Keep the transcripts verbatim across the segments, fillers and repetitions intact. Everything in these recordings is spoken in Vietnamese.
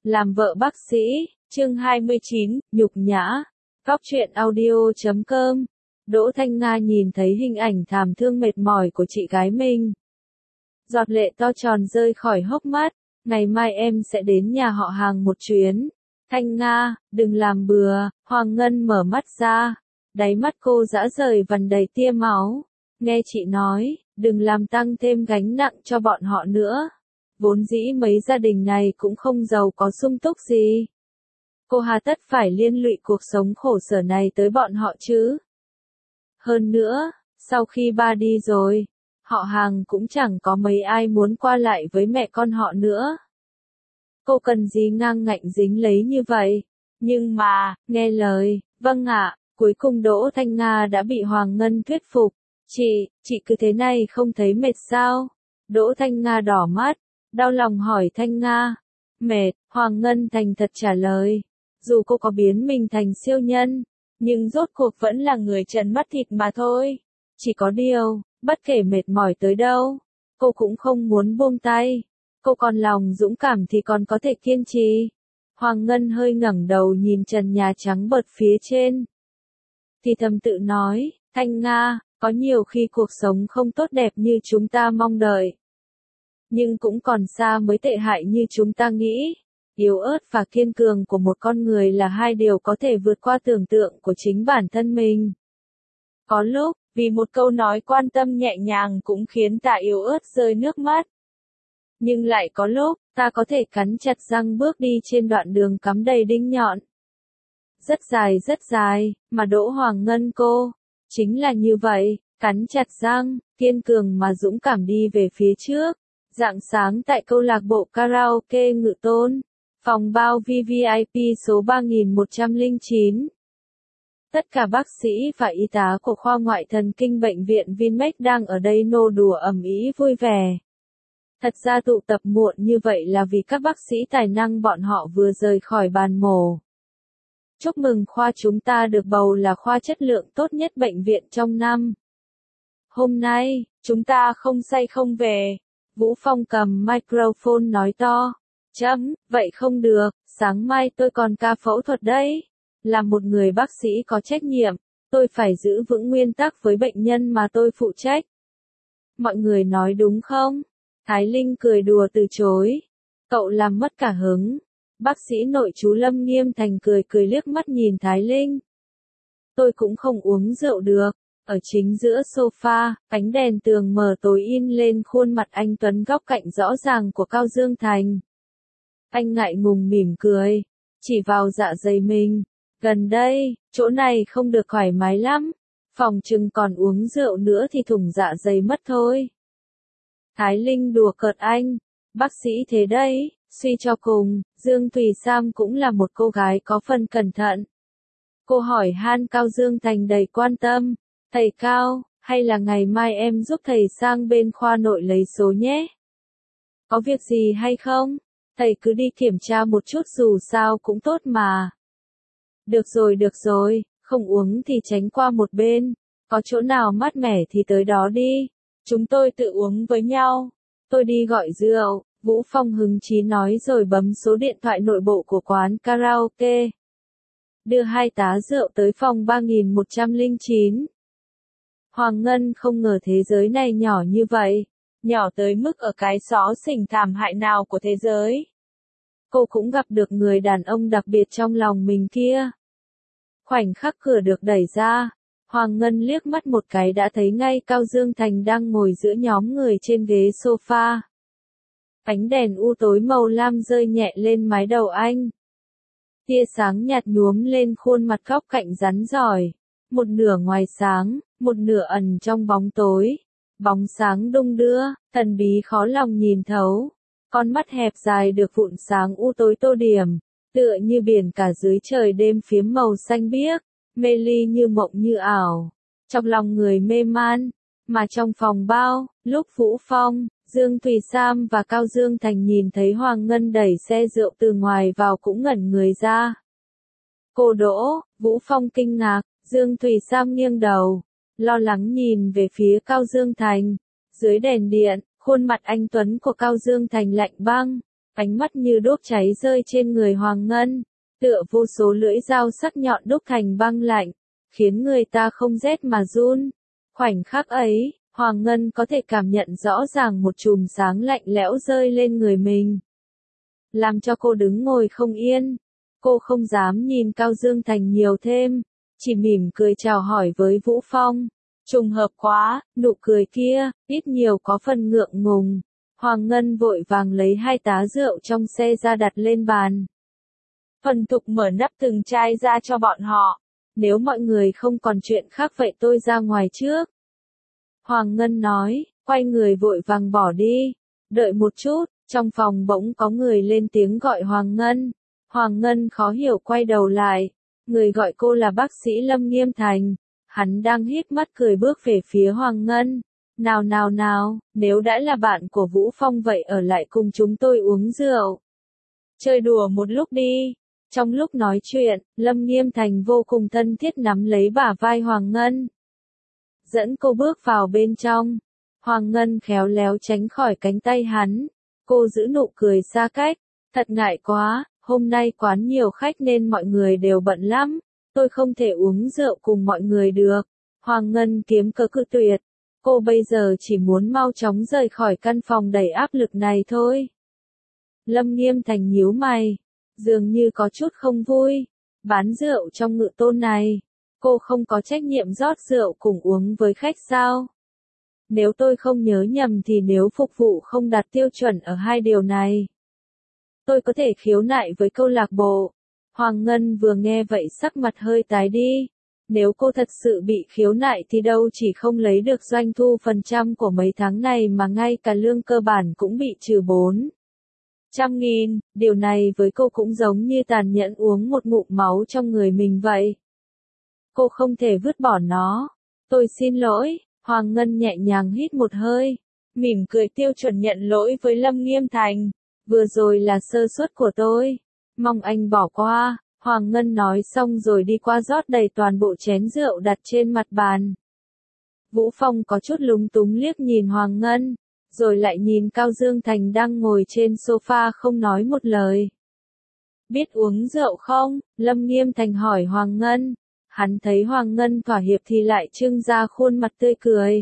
Làm vợ bác sĩ, chương hai mươi chín, nhục nhã. Góc truyện audio chấm com. Đỗ Thanh Nga nhìn thấy hình ảnh thảm thương mệt mỏi của chị gái mình. Giọt lệ to tròn rơi khỏi hốc mắt. Ngày mai em sẽ đến nhà họ hàng một chuyến. Thanh Nga, đừng làm bừa. Hoàng Ngân mở mắt ra. Đáy mắt cô dã rời vằn đầy tia máu. Nghe chị nói, đừng làm tăng thêm gánh nặng cho bọn họ nữa. Vốn dĩ mấy gia đình này cũng không giàu có sung túc gì. Cô hà tất phải liên lụy cuộc sống khổ sở này tới bọn họ chứ. Hơn nữa, sau khi ba đi rồi, họ hàng cũng chẳng có mấy ai muốn qua lại với mẹ con họ nữa. Cô cần gì ngang ngạnh dính lấy như vậy? Nhưng mà, nghe lời, vâng ạ, cuối cùng Đỗ Thanh Nga đã bị Hoàng Ngân thuyết phục. Chị, chị cứ thế này không thấy mệt sao? Đỗ Thanh Nga đỏ mắt, đau lòng hỏi Thanh Nga. Mệt, Hoàng Ngân thành thật trả lời. Dù cô có biến mình thành siêu nhân, nhưng rốt cuộc vẫn là người trần mắt thịt mà thôi. Chỉ có điều, bất kể mệt mỏi tới đâu, cô cũng không muốn buông tay. Cô còn lòng dũng cảm thì còn có thể kiên trì. Hoàng Ngân hơi ngẩng đầu nhìn trần nhà trắng bợt phía trên. Thì thầm tự nói, Thanh Nga, có nhiều khi cuộc sống không tốt đẹp như chúng ta mong đợi. Nhưng cũng còn xa mới tệ hại như chúng ta nghĩ. Yếu ớt và kiên cường của một con người là hai điều có thể vượt qua tưởng tượng của chính bản thân mình. Có lúc, vì một câu nói quan tâm nhẹ nhàng cũng khiến ta yếu ớt rơi nước mắt. Nhưng lại có lúc, ta có thể cắn chặt răng bước đi trên đoạn đường cắm đầy đinh nhọn. Rất dài rất dài, mà Đỗ Hoàng Ngân cô, chính là như vậy, cắn chặt răng, kiên cường mà dũng cảm đi về phía trước. Rạng sáng tại câu lạc bộ karaoke Ngự Tôn, phòng bao vê vê i pê số ba nghìn một trăm lẻ chín. Tất cả bác sĩ và y tá của khoa ngoại thần kinh bệnh viện Vinmec đang ở đây nô đùa ầm ĩ vui vẻ. Thật ra tụ tập muộn như vậy là vì các bác sĩ tài năng bọn họ vừa rời khỏi bàn mổ. Chúc mừng khoa chúng ta được bầu là khoa chất lượng tốt nhất bệnh viện trong năm. Hôm nay, chúng ta không say không về. Vũ Phong cầm microphone nói to. Chấm, vậy không được, sáng mai tôi còn ca phẫu thuật đấy. Là một người bác sĩ có trách nhiệm, tôi phải giữ vững nguyên tắc với bệnh nhân mà tôi phụ trách. Mọi người nói đúng không? Thái Linh cười đùa từ chối. Cậu làm mất cả hứng. Bác sĩ nội chú Lâm Nghiêm Thành cười cười liếc mắt nhìn Thái Linh. Tôi cũng không uống rượu được. Ở chính giữa sofa, ánh đèn tường mờ tối in lên khuôn mặt anh Tuấn góc cạnh rõ ràng của Cao Dương Thành. Anh ngại ngùng mỉm cười, chỉ vào dạ dày mình. Gần đây, chỗ này không được thoải mái lắm. Phòng chừng còn uống rượu nữa thì thủng dạ dày mất thôi. Thái Linh đùa cợt anh. Bác sĩ thế đấy, suy cho cùng, Dương Thùy Sam cũng là một cô gái có phần cẩn thận. Cô hỏi han Cao Dương Thành đầy quan tâm. Thầy Cao, hay là ngày mai em giúp thầy sang bên khoa nội lấy số nhé? Có việc gì hay không? Thầy cứ đi kiểm tra một chút dù sao cũng tốt mà. Được rồi được rồi, không uống thì tránh qua một bên. Có chỗ nào mát mẻ thì tới đó đi. Chúng tôi tự uống với nhau. Tôi đi gọi rượu, Vũ Phong hứng chí nói rồi bấm số điện thoại nội bộ của quán karaoke. Đưa hai tá rượu tới phòng ba nghìn một trăm lẻ chín. Hoàng Ngân không ngờ thế giới này nhỏ như vậy, nhỏ tới mức ở cái xó xỉnh thảm hại nào của thế giới. Cô cũng gặp được người đàn ông đặc biệt trong lòng mình kia. Khoảnh khắc cửa được đẩy ra, Hoàng Ngân liếc mắt một cái đã thấy ngay Cao Dương Thành đang ngồi giữa nhóm người trên ghế sofa. Ánh đèn u tối màu lam rơi nhẹ lên mái đầu anh. Tia sáng nhạt nhuốm lên khuôn mặt góc cạnh rắn rỏi. Một nửa ngoài sáng, một nửa ẩn trong bóng tối. Bóng sáng đung đưa, thần bí khó lòng nhìn thấu. Con mắt hẹp dài được vụn sáng u tối tô điểm, tựa như biển cả dưới trời đêm phiếm màu xanh biếc, mê ly như mộng như ảo. Trong lòng người mê man, mà trong phòng bao, lúc Vũ Phong, Dương Thùy Sam và Cao Dương Thành nhìn thấy Hoàng Ngân đẩy xe rượu từ ngoài vào cũng ngẩn người ra. Cô Đỗ, Vũ Phong kinh ngạc. Dương Thùy Sam nghiêng đầu, lo lắng nhìn về phía Cao Dương Thành. Dưới đèn điện, khuôn mặt anh Tuấn của Cao Dương Thành lạnh băng. ánh mắt như đốt cháy rơi trên người Hoàng Ngân, tựa vô số lưỡi dao sắc nhọn đúc thành băng lạnh, khiến người ta không rét mà run. Khoảnh khắc ấy, Hoàng Ngân có thể cảm nhận rõ ràng một chùm sáng lạnh lẽo rơi lên người mình, làm cho cô đứng ngồi không yên. Cô không dám nhìn Cao Dương Thành nhiều thêm, chỉ mỉm cười chào hỏi với Vũ Phong. Trùng hợp quá, nụ cười kia, ít nhiều có phần ngượng ngùng. Hoàng Ngân vội vàng lấy hai tá rượu trong xe ra đặt lên bàn. Phần Thục mở nắp từng chai ra cho bọn họ. Nếu mọi người không còn chuyện khác vậy tôi ra ngoài trước. Hoàng Ngân nói, quay người vội vàng bỏ đi. Đợi một chút, trong phòng bỗng có người lên tiếng gọi Hoàng Ngân. Hoàng Ngân khó hiểu quay đầu lại. Người gọi cô là bác sĩ Lâm Nghiêm Thành. Hắn đang híp mắt cười bước về phía Hoàng Ngân. Nào nào nào, nếu đã là bạn của Vũ Phong vậy ở lại cùng chúng tôi uống rượu. Chơi đùa một lúc đi. Trong lúc nói chuyện, Lâm Nghiêm Thành vô cùng thân thiết nắm lấy bả vai Hoàng Ngân, dẫn cô bước vào bên trong. Hoàng Ngân khéo léo tránh khỏi cánh tay hắn. Cô giữ nụ cười xa cách. Thật ngại quá, hôm nay quán nhiều khách nên mọi người đều bận lắm. Tôi không thể uống rượu cùng mọi người được. Hoàng Ngân kiếm cớ cự tuyệt. Cô bây giờ chỉ muốn mau chóng rời khỏi căn phòng đầy áp lực này thôi. Lâm Nghiêm Thành nhíu mày, dường như có chút không vui. Bán rượu trong Ngự Tôn này, cô không có trách nhiệm rót rượu cùng uống với khách sao? Nếu tôi không nhớ nhầm thì nếu phục vụ không đạt tiêu chuẩn ở hai điều này, tôi có thể khiếu nại với câu lạc bộ. Hoàng Ngân vừa nghe vậy sắc mặt hơi tái đi. Nếu cô thật sự bị khiếu nại thì đâu chỉ không lấy được doanh thu phần trăm của mấy tháng này mà ngay cả lương cơ bản cũng bị trừ bốn trăm nghìn. Điều này với cô cũng giống như tàn nhẫn uống một ngụm máu trong người mình vậy. Cô không thể vứt bỏ nó. Tôi xin lỗi. Hoàng Ngân nhẹ nhàng hít một hơi, mỉm cười tiêu chuẩn nhận lỗi với Lâm Nghiêm Thành. Vừa rồi là sơ suất của tôi. Mong anh bỏ qua. Hoàng Ngân nói xong rồi đi qua rót đầy toàn bộ chén rượu đặt trên mặt bàn. Vũ Phong có chút lúng túng liếc nhìn Hoàng Ngân, rồi lại nhìn Cao Dương Thành đang ngồi trên sofa không nói một lời. Biết uống rượu không? Lâm Nghiêm Thành hỏi Hoàng Ngân. Hắn thấy Hoàng Ngân thỏa hiệp thì lại trưng ra khuôn mặt tươi cười.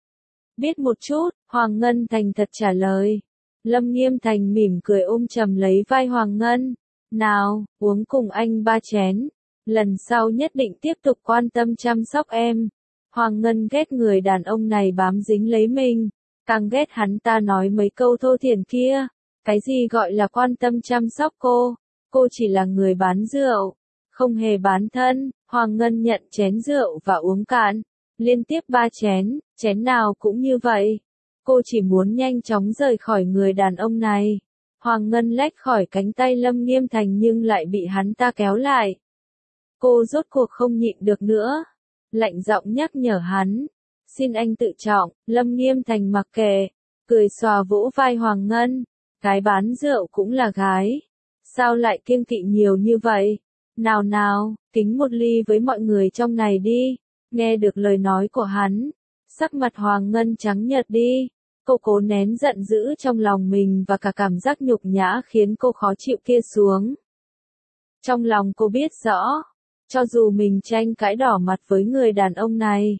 Biết một chút, Hoàng Ngân thành thật trả lời. Lâm Nghiêm Thành mỉm cười ôm chầm lấy vai Hoàng Ngân. Nào, uống cùng anh ba chén. Lần sau nhất định tiếp tục quan tâm chăm sóc em. Hoàng Ngân ghét người đàn ông này bám dính lấy mình. Càng ghét hắn ta nói mấy câu thô thiển kia. Cái gì gọi là quan tâm chăm sóc cô? Cô chỉ là người bán rượu, không hề bán thân. Hoàng Ngân nhận chén rượu và uống cạn. Liên tiếp ba chén, chén nào cũng như vậy. Cô chỉ muốn nhanh chóng rời khỏi người đàn ông này. Hoàng Ngân lách khỏi cánh tay Lâm Nghiêm Thành nhưng lại bị hắn ta kéo lại. Cô rốt cuộc không nhịn được nữa. Lạnh giọng nhắc nhở hắn. Xin anh tự trọng. Lâm Nghiêm Thành mặc kệ, cười xòa vỗ vai Hoàng Ngân. Gái bán rượu cũng là gái. Sao lại kiêng kỵ nhiều như vậy? Nào nào, kính một ly với mọi người trong này đi. Nghe được lời nói của hắn, sắc mặt Hoàng Ngân trắng nhợt đi. Cô cố nén giận dữ trong lòng mình và cả cảm giác nhục nhã khiến cô khó chịu kia xuống. Trong lòng cô biết rõ, cho dù mình tranh cãi đỏ mặt với người đàn ông này,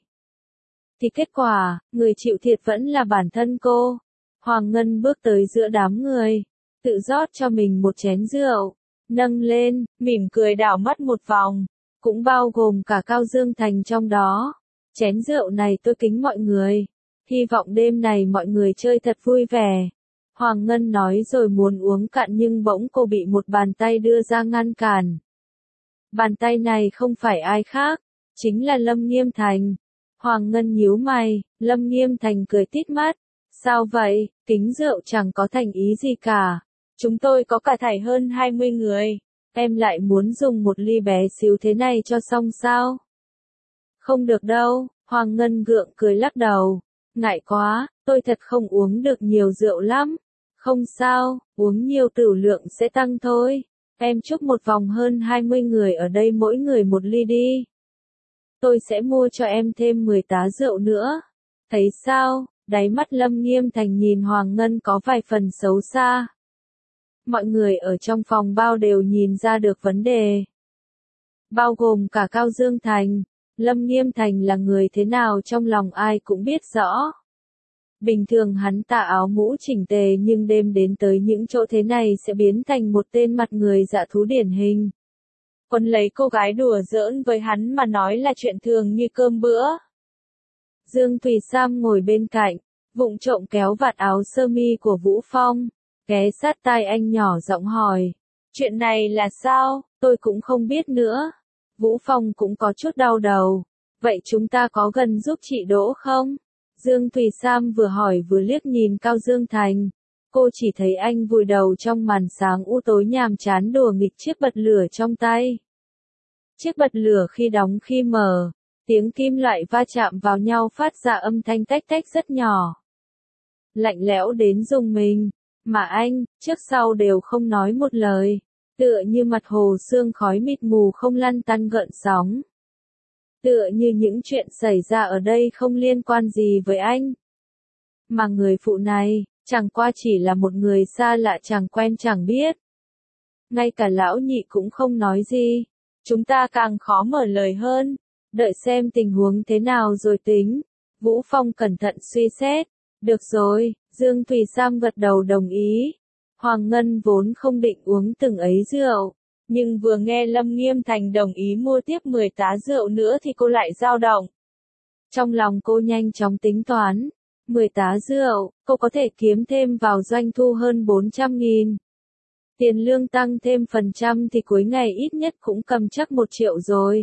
thì kết quả, người chịu thiệt vẫn là bản thân cô. Hoàng Ngân bước tới giữa đám người, tự rót cho mình một chén rượu, nâng lên, mỉm cười đảo mắt một vòng, cũng bao gồm cả Cao Dương Thành trong đó. Chén rượu này tôi kính mọi người. Hy vọng đêm này mọi người chơi thật vui vẻ. Hoàng Ngân nói rồi muốn uống cạn nhưng bỗng cô bị một bàn tay đưa ra ngăn cản. Bàn tay này không phải ai khác, chính là Lâm Nghiêm Thành. Hoàng Ngân nhíu mày, Lâm Nghiêm Thành cười tít mắt. Sao vậy, kính rượu chẳng có thành ý gì cả. Chúng tôi có cả thảy hơn hai mươi người. Em lại muốn dùng một ly bé xíu thế này cho xong sao? Không được đâu, Hoàng Ngân gượng cười lắc đầu. Ngại quá, tôi thật không uống được nhiều rượu lắm. Không sao, uống nhiều tửu lượng sẽ tăng thôi. Em chúc một vòng hơn hai mươi người ở đây mỗi người một ly đi. Tôi sẽ mua cho em thêm mười tá rượu nữa. Thấy sao, đáy mắt Lâm Nghiêm Thành nhìn Hoàng Ngân có vài phần xấu xa. Mọi người ở trong phòng bao đều nhìn ra được vấn đề. Bao gồm cả Cao Dương Thành. Lâm Nghiêm Thành là người thế nào trong lòng ai cũng biết rõ. Bình thường hắn tà áo mũ chỉnh tề nhưng đêm đến tới những chỗ thế này sẽ biến thành một tên mặt người dạ thú điển hình. Còn lấy cô gái đùa giỡn với hắn mà nói là chuyện thường như cơm bữa. Dương Thùy Sam ngồi bên cạnh, vụng trộm kéo vạt áo sơ mi của Vũ Phong, ghé sát tai anh nhỏ giọng hỏi. Chuyện này là sao, tôi cũng không biết nữa. Vũ Phong cũng có chút đau đầu. Vậy chúng ta có gần giúp chị Đỗ không? Dương Thùy Sam vừa hỏi vừa liếc nhìn Cao Dương Thành. Cô chỉ thấy anh vùi đầu trong màn sáng u tối nhàm chán đùa nghịch chiếc bật lửa trong tay. Chiếc bật lửa khi đóng khi mở, tiếng kim loại va chạm vào nhau phát ra âm thanh tách tách rất nhỏ. Lạnh lẽo đến rùng mình, mà anh, trước sau đều không nói một lời, tựa như mặt hồ sương khói mịt mù không lăn tăn gợn sóng. Tựa như những chuyện xảy ra ở đây không liên quan gì với anh. Mà người phụ này, chẳng qua chỉ là một người xa lạ chẳng quen chẳng biết. Ngay cả lão nhị cũng không nói gì. Chúng ta càng khó mở lời hơn. Đợi xem tình huống thế nào rồi tính. Vũ Phong cẩn thận suy xét. Được rồi, Dương Thùy Sam gật đầu đồng ý. Hoàng Ngân vốn không định uống từng ấy rượu. Nhưng vừa nghe Lâm Nghiêm Thành đồng ý mua tiếp mười tá rượu nữa thì cô lại dao động. Trong lòng cô nhanh chóng tính toán. mười tá rượu, cô có thể kiếm thêm vào doanh thu hơn bốn trăm nghìn. Tiền lương tăng thêm phần trăm thì cuối ngày ít nhất cũng cầm chắc một triệu rồi.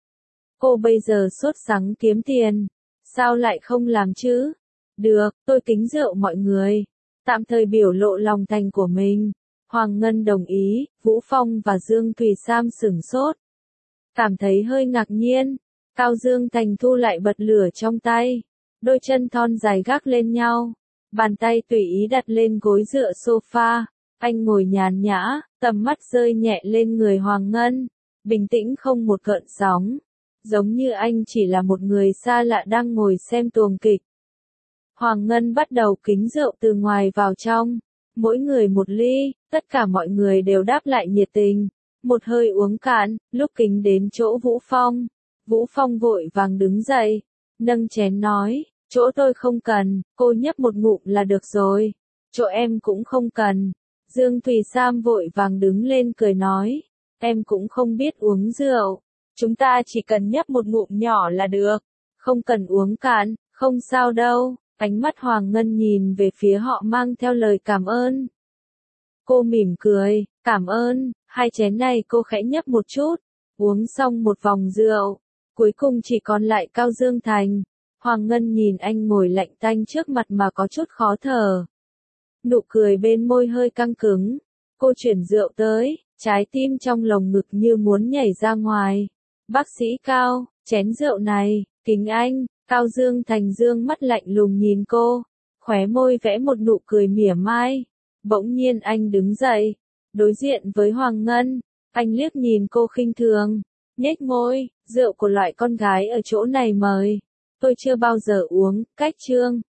Cô bây giờ sốt sắng kiếm tiền. Sao lại không làm chứ? Được, tôi kính rượu mọi người. Tạm thời biểu lộ lòng thành của mình. Hoàng Ngân đồng ý, Vũ Phong và Dương Thùy Sam sửng sốt. Cảm thấy hơi ngạc nhiên. Cao Dương Thành thu lại bật lửa trong tay. Đôi chân thon dài gác lên nhau. Bàn tay tùy ý đặt lên gối dựa sofa. Anh ngồi nhàn nhã, tầm mắt rơi nhẹ lên người Hoàng Ngân. Bình tĩnh không một gợn sóng. Giống như anh chỉ là một người xa lạ đang ngồi xem tuồng kịch. Hoàng Ngân bắt đầu kính rượu từ ngoài vào trong. Mỗi người một ly, tất cả mọi người đều đáp lại nhiệt tình. Một hơi uống cạn, lúc kính đến chỗ Vũ Phong. Vũ Phong vội vàng đứng dậy, nâng chén nói, chỗ tôi không cần, cô nhấp một ngụm là được rồi. Chỗ em cũng không cần. Dương Thùy Sam vội vàng đứng lên cười nói, em cũng không biết uống rượu. Chúng ta chỉ cần nhấp một ngụm nhỏ là được. Không cần uống cạn, không sao đâu. Ánh mắt Hoàng Ngân nhìn về phía họ mang theo lời cảm ơn. Cô mỉm cười, cảm ơn, hai chén này cô khẽ nhấp một chút. Uống xong một vòng rượu, cuối cùng chỉ còn lại Cao Dương Thành. Hoàng Ngân nhìn anh ngồi lạnh tanh trước mặt mà có chút khó thở. Nụ cười bên môi hơi căng cứng. Cô chuyển rượu tới, trái tim trong lồng ngực như muốn nhảy ra ngoài. Bác sĩ Cao, chén rượu này, kính anh. Cao Dương Thành dương mắt lạnh lùng nhìn cô, khóe môi vẽ một nụ cười mỉa mai. Bỗng nhiên anh đứng dậy, đối diện với Hoàng Ngân, anh liếc nhìn cô khinh thường, nhếch môi, rượu của loại con gái ở chỗ này mời, tôi chưa bao giờ uống, cách chương.